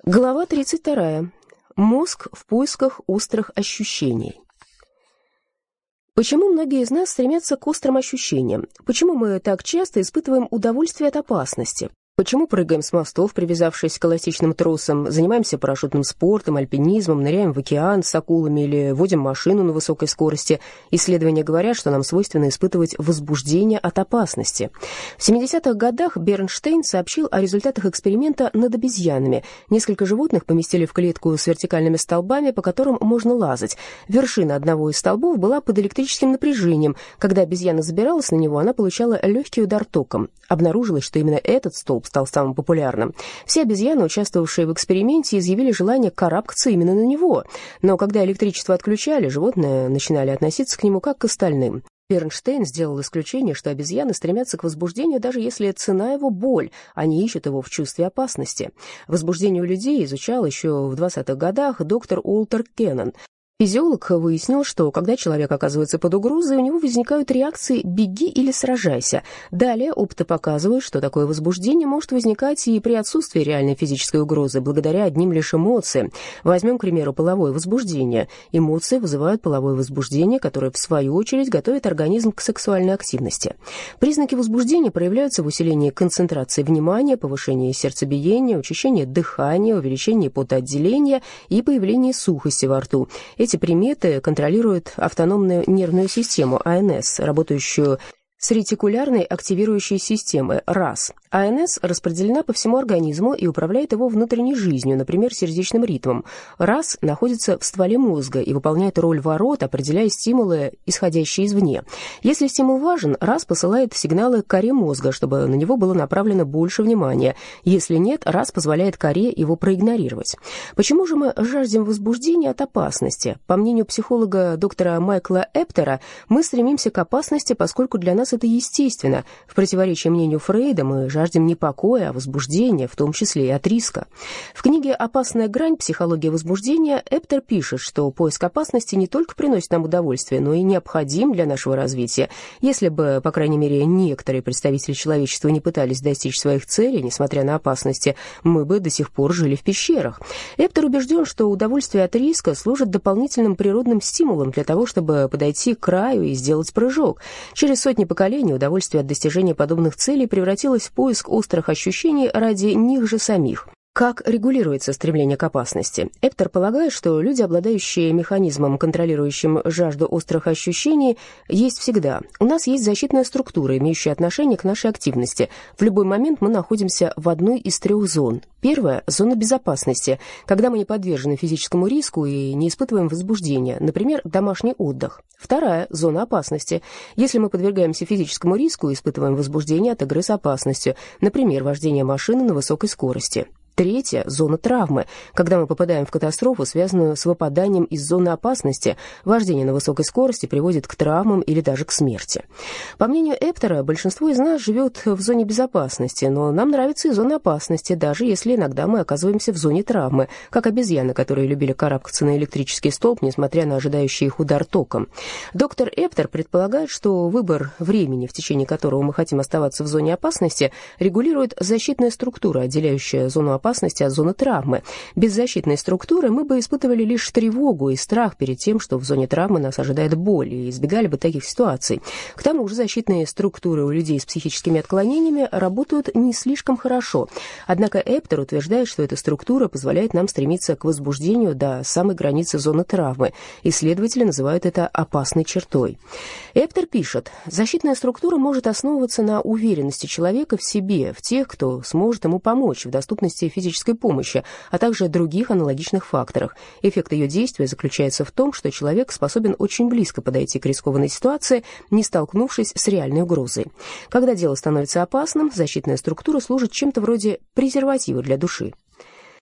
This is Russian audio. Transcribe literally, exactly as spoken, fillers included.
Глава тридцать вторая. Мозг в поисках острых ощущений. Почему многие из нас стремятся к острым ощущениям? Почему мы так часто испытываем удовольствие от опасности? Почему прыгаем с мостов, привязавшись к эластичным тросам, занимаемся парашютным спортом, альпинизмом, ныряем в океан с акулами или водим машину на высокой скорости? Исследования говорят, что нам свойственно испытывать возбуждение от опасности. В семидесятых годах Бернштейн сообщил о результатах эксперимента над обезьянами. Несколько животных поместили в клетку с вертикальными столбами, по которым можно лазать. Вершина одного из столбов была под электрическим напряжением. Когда обезьяна забиралась на него, она получала легкий удар током. Обнаружилось, что именно этот столб стал самым популярным. Все обезьяны, участвовавшие в эксперименте, изъявили желание карабкаться именно на него. Но когда электричество отключали, животные начинали относиться к нему как к остальным. Бернштейн сделал исключение, что обезьяны стремятся к возбуждению, даже если цена его боль, они ищут его в чувстве опасности. Возбуждение у людей изучал еще в двадцатых годах доктор Уолтер Кеннон. Физиолог выяснил, что когда человек оказывается под угрозой, у него возникают реакции «беги» или «сражайся». Далее опыты показывают, что такое возбуждение может возникать и при отсутствии реальной физической угрозы, благодаря одним лишь эмоциям. Возьмем, к примеру, половое возбуждение. Эмоции вызывают половое возбуждение, которое, в свою очередь, готовит организм к сексуальной активности. Признаки возбуждения проявляются в усилении концентрации внимания, повышении сердцебиения, учащении дыхания, увеличении потоотделения и появлении сухости во рту. Эти приметы контролируют автономную нервную систему А Эн Эс, работающую с ретикулярной активирующей системой РАС. А Эн Эс распределена по всему организму и управляет его внутренней жизнью, например, сердечным ритмом. РАС находится в стволе мозга и выполняет роль ворот, определяя стимулы, исходящие извне. Если стимул важен, РАС посылает сигналы к коре мозга, чтобы на него было направлено больше внимания. Если нет, РАС позволяет коре его проигнорировать. Почему же мы жаждем возбуждения от опасности? По мнению психолога доктора Майкла Эптера, мы стремимся к опасности, поскольку для нас это естественно. В противоречие мнению Фрейда, мы жаждем не покоя, а возбуждения, в том числе и от риска. В книге «Опасная грань. Психология возбуждения» Эптер пишет, что поиск опасности не только приносит нам удовольствие, но и необходим для нашего развития. Если бы, по крайней мере, некоторые представители человечества не пытались достичь своих целей, несмотря на опасности, мы бы до сих пор жили в пещерах. Эптер убежден, что удовольствие от риска служит дополнительным природным стимулом для того, чтобы подойти к краю и сделать прыжок. Через сотни поколений удовольствие от достижения подобных целей превратилось в поиск острых ощущений ради них же самих. Как регулируется стремление к опасности? Эптер полагает, что люди, обладающие механизмом, контролирующим жажду острых ощущений, есть всегда. У нас есть защитная структура, имеющая отношение к нашей активности. В любой момент мы находимся в одной из трех зон. Первая – зона безопасности, когда мы не подвержены физическому риску и не испытываем возбуждения, например, домашний отдых. Вторая – зона опасности. Если мы подвергаемся физическому риску и испытываем возбуждение от игры с опасностью, например, вождение машины на высокой скорости. Третья – зона травмы, когда мы попадаем в катастрофу, связанную с выпаданием из зоны опасности. Вождение на высокой скорости приводит к травмам или даже к смерти. По мнению Эптера, большинство из нас живет в зоне безопасности, но нам нравится и зона опасности, даже если иногда мы оказываемся в зоне травмы, как обезьяны, которые любили карабкаться на электрический столб, несмотря на ожидающий их удар током. Доктор Эптер предполагает, что выбор времени, в течение которого мы хотим оставаться в зоне опасности, регулирует защитная структура, отделяющая зону опасности опасности от зоны травмы. Без защитной структуры мы бы испытывали лишь тревогу и страх перед тем, что в зоне травмы нас ожидает боль, и избегали бы таких ситуаций. К тому же защитные структуры у людей с психическими отклонениями работают не слишком хорошо. Однако Эптер утверждает, что эта структура позволяет нам стремиться к возбуждению до самой границы зоны травмы. Исследователи называют это опасной чертой. Эптер пишет: защитная структура может основываться на уверенности человека в себе, в тех, кто сможет ему помочь, в доступности физической помощи, а также других аналогичных факторах. Эффект ее действия заключается в том, что человек способен очень близко подойти к рискованной ситуации, не столкнувшись с реальной угрозой. Когда дело становится опасным, защитная структура служит чем-то вроде презерватива для души.